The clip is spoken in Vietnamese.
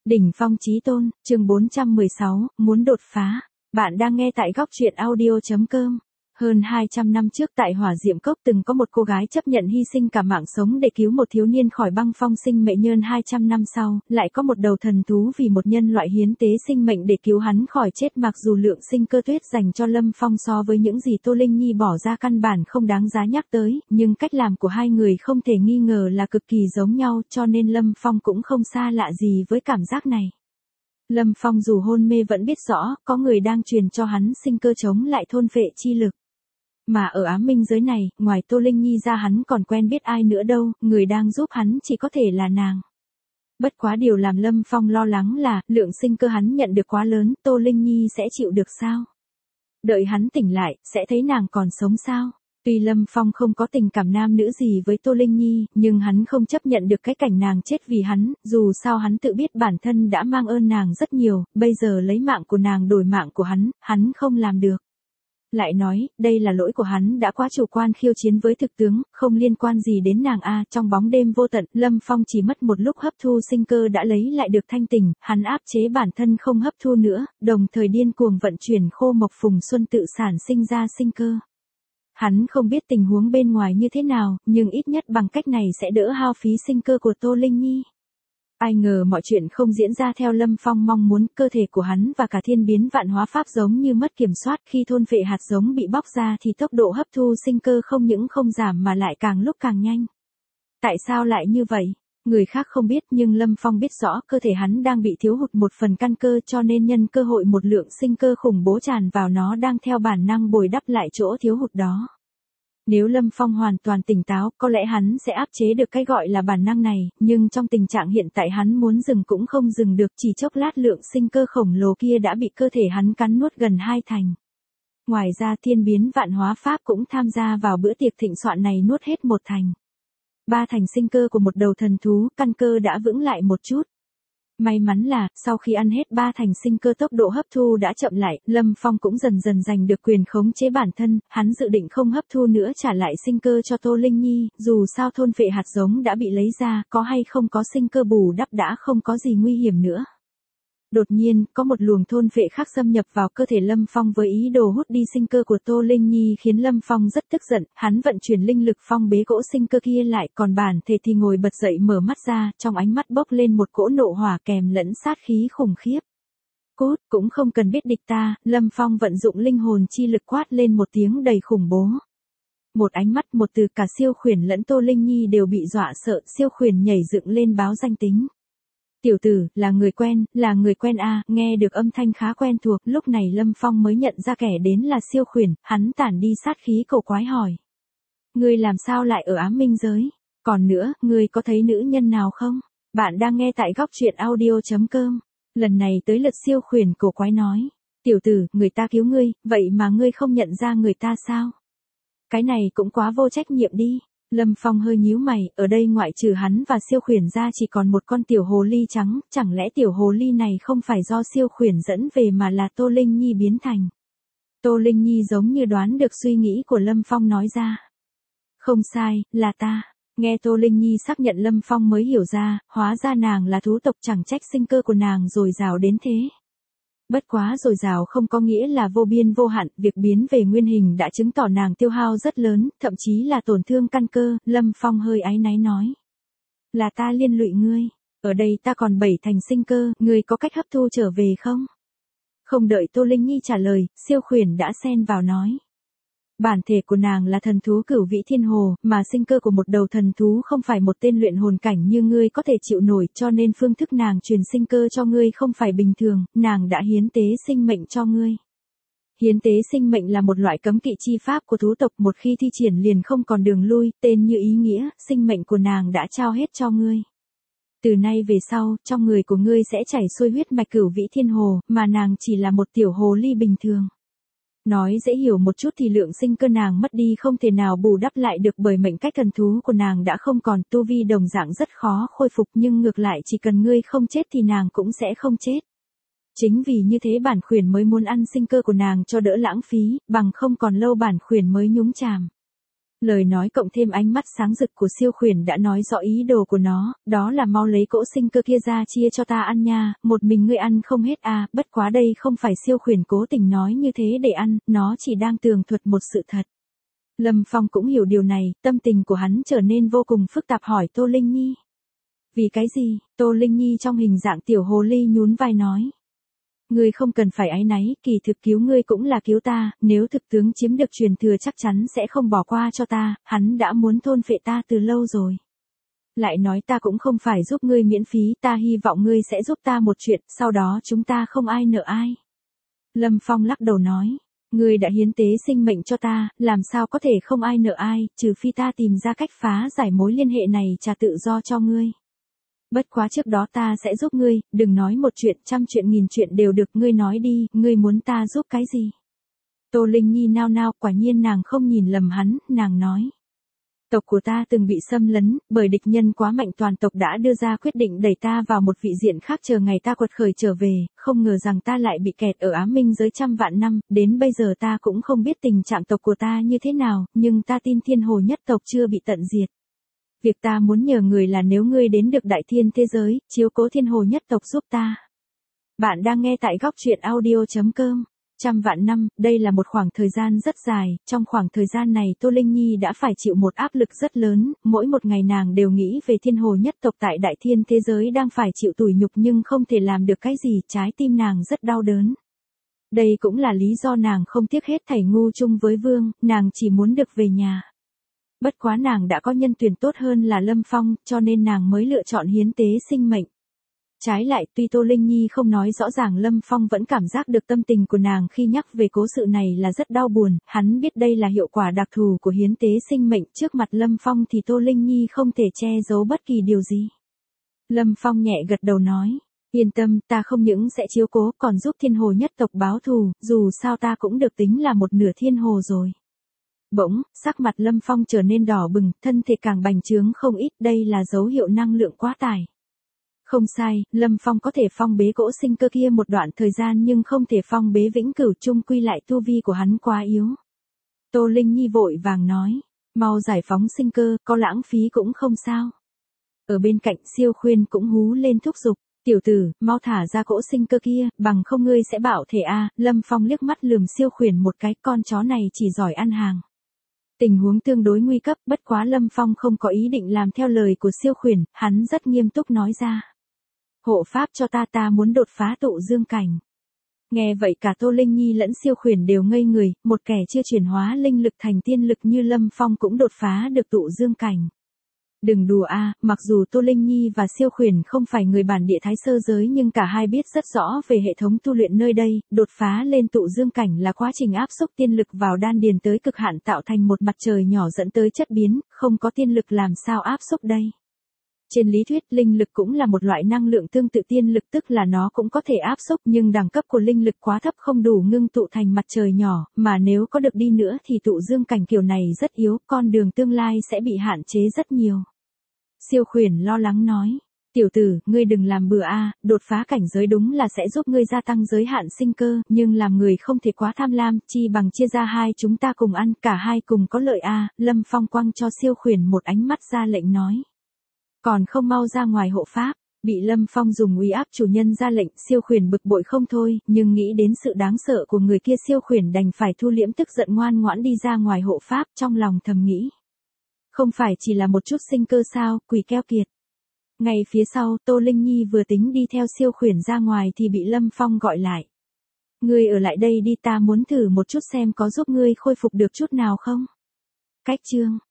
Đỉnh phong chí tôn, chương 416, muốn đột phá. Bạn đang nghe tại góc truyện audio.com. Hơn 200 năm trước tại Hỏa Diệm Cốc từng có một cô gái chấp nhận hy sinh cả mạng sống để cứu một thiếu niên khỏi băng phong sinh mệnh. Hơn 200 năm sau, lại có một đầu thần thú vì một nhân loại hiến tế sinh mệnh để cứu hắn khỏi chết. Mặc dù lượng sinh cơ tuyết dành cho Lâm Phong so với những gì Tô Linh Nhi bỏ ra căn bản không đáng giá nhắc tới, nhưng cách làm của hai người không thể nghi ngờ là cực kỳ giống nhau, cho nên Lâm Phong cũng không xa lạ gì với cảm giác này. Lâm Phong dù hôn mê vẫn biết rõ, có người đang truyền cho hắn sinh cơ chống lại thôn phệ chi lực. Mà ở ám minh giới này, ngoài Tô Linh Nhi ra hắn còn quen biết ai nữa đâu, người đang giúp hắn chỉ có thể là nàng. Bất quá điều làm Lâm Phong lo lắng là, lượng sinh cơ hắn nhận được quá lớn, Tô Linh Nhi sẽ chịu được sao? Đợi hắn tỉnh lại, sẽ thấy nàng còn sống sao? Tuy Lâm Phong không có tình cảm nam nữ gì với Tô Linh Nhi, nhưng hắn không chấp nhận được cái cảnh nàng chết vì hắn, dù sao hắn tự biết bản thân đã mang ơn nàng rất nhiều, bây giờ lấy mạng của nàng đổi mạng của hắn không làm được. Lại nói, đây là lỗi của hắn đã quá chủ quan khiêu chiến với thực tướng, không liên quan gì đến nàng a. Trong bóng đêm vô tận, Lâm Phong chỉ mất một lúc hấp thu sinh cơ đã lấy lại được thanh tỉnh, hắn áp chế bản thân không hấp thu nữa, đồng thời điên cuồng vận chuyển khô mộc phùng xuân tự sản sinh ra sinh cơ. Hắn không biết tình huống bên ngoài như thế nào, nhưng ít nhất bằng cách này sẽ đỡ hao phí sinh cơ của Tô Linh Nhi. Ai ngờ mọi chuyện không diễn ra theo Lâm Phong mong muốn, cơ thể của hắn và cả thiên biến vạn hóa pháp giống như mất kiểm soát, khi thôn phệ hạt giống bị bóc ra thì tốc độ hấp thu sinh cơ không những không giảm mà lại càng lúc càng nhanh. Tại sao lại như vậy? Người khác không biết nhưng Lâm Phong biết rõ cơ thể hắn đang bị thiếu hụt một phần căn cơ, cho nên nhân cơ hội một lượng sinh cơ khủng bố tràn vào, nó đang theo bản năng bồi đắp lại chỗ thiếu hụt đó. Nếu Lâm Phong hoàn toàn tỉnh táo, có lẽ hắn sẽ áp chế được cái gọi là bản năng này, nhưng trong tình trạng hiện tại hắn muốn dừng cũng không dừng được, chỉ chốc lát lượng sinh cơ khổng lồ kia đã bị cơ thể hắn cắn nuốt gần 2 thành. Ngoài ra thiên biến vạn hóa pháp cũng tham gia vào bữa tiệc thịnh soạn này, nuốt hết 1 thành. 3 thành sinh cơ của một đầu thần thú, căn cơ đã vững lại một chút. May mắn là, sau khi ăn hết 3 thành sinh cơ tốc độ hấp thu đã chậm lại, Lâm Phong cũng dần dần giành được quyền khống chế bản thân, hắn dự định không hấp thu nữa, trả lại sinh cơ cho Tô Linh Nhi, dù sao thôn phệ hạt giống đã bị lấy ra, có hay không có sinh cơ bù đắp đã không có gì nguy hiểm nữa. Đột nhiên, có một luồng thôn phệ khác xâm nhập vào cơ thể Lâm Phong với ý đồ hút đi sinh cơ của Tô Linh Nhi, khiến Lâm Phong rất tức giận, hắn vận chuyển linh lực phong bế cỗ sinh cơ kia lại, còn bản thể thì ngồi bật dậy mở mắt ra, trong ánh mắt bốc lên một cỗ nộ hỏa kèm lẫn sát khí khủng khiếp. Cốt, cũng không cần biết địch ta, Lâm Phong vận dụng linh hồn chi lực quát lên một tiếng đầy khủng bố. Một ánh mắt, một từ, cả Siêu Khuyển lẫn Tô Linh Nhi đều bị dọa sợ, Siêu Khuyển nhảy dựng lên báo danh tính. Tiểu tử, là người quen a. Nghe được âm thanh khá quen thuộc, lúc này Lâm Phong mới nhận ra kẻ đến là Siêu Khuyển, hắn tản đi sát khí cổ quái hỏi. Ngươi làm sao lại ở ám minh giới? Còn nữa, ngươi có thấy nữ nhân nào không? Bạn đang nghe tại góc truyện audio.com. Lần này tới lượt Siêu Khuyển cổ quái nói. Tiểu tử, người ta cứu ngươi, vậy mà ngươi không nhận ra người ta sao? Cái này cũng quá vô trách nhiệm đi. Lâm Phong hơi nhíu mày, ở đây ngoại trừ hắn và Siêu Khuyển ra chỉ còn một con tiểu hồ ly trắng, chẳng lẽ tiểu hồ ly này không phải do Siêu Khuyển dẫn về mà là Tô Linh Nhi biến thành? Tô Linh Nhi giống như đoán được suy nghĩ của Lâm Phong nói ra. Không sai, là ta. Nghe Tô Linh Nhi xác nhận, Lâm Phong mới hiểu ra, hóa ra nàng là thú tộc, chẳng trách sinh cơ của nàng dồi dào đến thế. Bất quá dồi dào không có nghĩa là vô biên vô hạn, việc biến về nguyên hình đã chứng tỏ nàng tiêu hao rất lớn, thậm chí là tổn thương căn cơ. Lâm Phong hơi áy náy nói. Là ta liên lụy ngươi, ở đây ta còn 7 thành sinh cơ, ngươi có cách hấp thu trở về không? Không đợi Tô Linh Nhi trả lời, Siêu Khuyển đã xen vào nói. Bản thể của nàng là thần thú Cửu Vĩ Thiên Hồ, mà sinh cơ của một đầu thần thú không phải một tên luyện hồn cảnh như ngươi có thể chịu nổi, cho nên phương thức nàng truyền sinh cơ cho ngươi không phải bình thường, nàng đã hiến tế sinh mệnh cho ngươi. Hiến tế sinh mệnh là một loại cấm kỵ chi pháp của thú tộc, một khi thi triển liền không còn đường lui, tên như ý nghĩa, sinh mệnh của nàng đã trao hết cho ngươi. Từ nay về sau, trong người của ngươi sẽ chảy xuôi huyết mạch Cửu Vĩ Thiên Hồ, mà nàng chỉ là một tiểu hồ ly bình thường. Nói dễ hiểu một chút thì lượng sinh cơ nàng mất đi không thể nào bù đắp lại được, bởi mệnh cách thần thú của nàng đã không còn, tu vi đồng dạng rất khó khôi phục, nhưng ngược lại chỉ cần ngươi không chết thì nàng cũng sẽ không chết. Chính vì như thế bản khuyển mới muốn ăn sinh cơ của nàng cho đỡ lãng phí, bằng không còn lâu bản khuyển mới nhúng chàm. Lời nói cộng thêm ánh mắt sáng rực của siêu khuyển đã nói rõ ý đồ của nó, đó là mau lấy cỗ sinh cơ kia ra chia cho ta ăn nha, một mình ngươi ăn không hết à, bất quá đây không phải siêu khuyển cố tình nói như thế để ăn, nó chỉ đang tường thuật một sự thật. Lâm Phong cũng hiểu điều này, tâm tình của hắn trở nên vô cùng phức tạp hỏi Tô Linh Nhi. Vì cái gì? Tô Linh Nhi trong hình dạng tiểu hồ ly nhún vai nói. Ngươi không cần phải áy náy, kỳ thực cứu ngươi cũng là cứu ta, nếu thực tướng chiếm được truyền thừa chắc chắn sẽ không bỏ qua cho ta, hắn đã muốn thôn phệ ta từ lâu rồi. Lại nói ta cũng không phải giúp ngươi miễn phí, ta hy vọng ngươi sẽ giúp ta một chuyện, sau đó chúng ta không ai nợ ai. Lâm Phong lắc đầu nói, ngươi đã hiến tế sinh mệnh cho ta, làm sao có thể không ai nợ ai, trừ phi ta tìm ra cách phá giải mối liên hệ này trả tự do cho ngươi. Bất quá trước đó ta sẽ giúp ngươi, đừng nói một chuyện, 100 chuyện 1000 chuyện đều được, ngươi nói đi, ngươi muốn ta giúp cái gì? Tô Linh Nhi nao nao, quả nhiên nàng không nhìn lầm hắn, nàng nói. Tộc của ta từng bị xâm lấn, bởi địch nhân quá mạnh, toàn tộc đã đưa ra quyết định đẩy ta vào một vị diện khác chờ ngày ta quật khởi trở về, không ngờ rằng ta lại bị kẹt ở Ám Minh giới trăm vạn năm, đến bây giờ ta cũng không biết tình trạng tộc của ta như thế nào, nhưng ta tin Thiên Hồ nhất tộc chưa bị tận diệt. Việc ta muốn nhờ người là nếu ngươi đến được Đại Thiên thế giới, chiếu cố Thiên Hồ nhất tộc giúp ta. Bạn đang nghe tại góc truyện audio.com. Trăm vạn năm, đây là một khoảng thời gian rất dài, trong khoảng thời gian này Tô Linh Nhi đã phải chịu một áp lực rất lớn, mỗi một ngày nàng đều nghĩ về Thiên Hồ nhất tộc tại Đại Thiên thế giới đang phải chịu tủi nhục nhưng không thể làm được cái gì, trái tim nàng rất đau đớn. Đây cũng là lý do nàng không tiếc hết thảy ngu chung với Vương, nàng chỉ muốn được về nhà. Bất quá nàng đã có nhân tuyển tốt hơn là Lâm Phong, cho nên nàng mới lựa chọn hiến tế sinh mệnh. Trái lại, tuy Tô Linh Nhi không nói rõ ràng, Lâm Phong vẫn cảm giác được tâm tình của nàng khi nhắc về cố sự này là rất đau buồn, hắn biết đây là hiệu quả đặc thù của hiến tế sinh mệnh, trước mặt Lâm Phong thì Tô Linh Nhi không thể che giấu bất kỳ điều gì. Lâm Phong nhẹ gật đầu nói, yên tâm, ta không những sẽ chiếu cố còn giúp Thiên Hồ nhất tộc báo thù, dù sao ta cũng được tính là một nửa Thiên Hồ rồi. Bỗng, sắc mặt Lâm Phong trở nên đỏ bừng, thân thể càng bành trướng không ít, đây là dấu hiệu năng lượng quá tải. Không sai, Lâm Phong có thể phong bế cỗ sinh cơ kia một đoạn thời gian nhưng không thể phong bế vĩnh cửu, chung quy lại tu vi của hắn quá yếu. Tô Linh Nhi vội vàng nói, mau giải phóng sinh cơ, có lãng phí cũng không sao. Ở bên cạnh Siêu Khuyên cũng hú lên thúc giục, tiểu tử, mau thả ra cỗ sinh cơ kia, bằng không ngươi sẽ bạo thể a. Lâm Phong liếc mắt lườm Siêu Khuyển một cái, con chó này chỉ giỏi ăn hàng. Tình huống tương đối nguy cấp, bất quá Lâm Phong không có ý định làm theo lời của Siêu Khuyển, hắn rất nghiêm túc nói ra. Hộ pháp cho ta muốn đột phá tụ dương cảnh. Nghe vậy cả Tô Linh Nhi lẫn Siêu Khuyển đều ngây người, một kẻ chưa chuyển hóa linh lực thành tiên lực như Lâm Phong cũng đột phá được tụ dương cảnh. Đừng đùa a, mặc dù Tô Linh Nhi và Siêu Khuyển không phải người bản địa Thái Sơ giới nhưng cả hai biết rất rõ về hệ thống tu luyện nơi đây, đột phá lên tụ dương cảnh là quá trình áp xúc tiên lực vào đan điền tới cực hạn tạo thành một mặt trời nhỏ dẫn tới chất biến, không có tiên lực làm sao áp xúc đây. Trên lý thuyết linh lực cũng là một loại năng lượng tương tự tiên lực, tức là nó cũng có thể áp xúc nhưng đẳng cấp của linh lực quá thấp không đủ ngưng tụ thành mặt trời nhỏ, mà nếu có được đi nữa thì tụ dương cảnh kiểu này rất yếu, con đường tương lai sẽ bị hạn chế rất nhiều. Siêu Khuyển lo lắng nói, tiểu tử, ngươi đừng làm bừa a, đột phá cảnh giới đúng là sẽ giúp ngươi gia tăng giới hạn sinh cơ, nhưng làm người không thể quá tham lam, chi bằng chia ra hai chúng ta cùng ăn, cả hai cùng có lợi a. Lâm Phong quăng cho Siêu Khuyển một ánh mắt ra lệnh nói. Còn không mau ra ngoài hộ pháp, bị Lâm Phong dùng uy áp chủ nhân ra lệnh, Siêu Khuyển bực bội không thôi, nhưng nghĩ đến sự đáng sợ của người kia Siêu Khuyển đành phải thu liễm tức giận ngoan ngoãn đi ra ngoài hộ pháp, trong lòng thầm nghĩ. Không phải chỉ là một chút sinh cơ sao, quỷ keo kiệt. Ngay phía sau, Tô Linh Nhi vừa tính đi theo Siêu Khuyển ra ngoài thì bị Lâm Phong gọi lại. Ngươi ở lại đây đi, ta muốn thử một chút xem có giúp ngươi khôi phục được chút nào không. Cách chương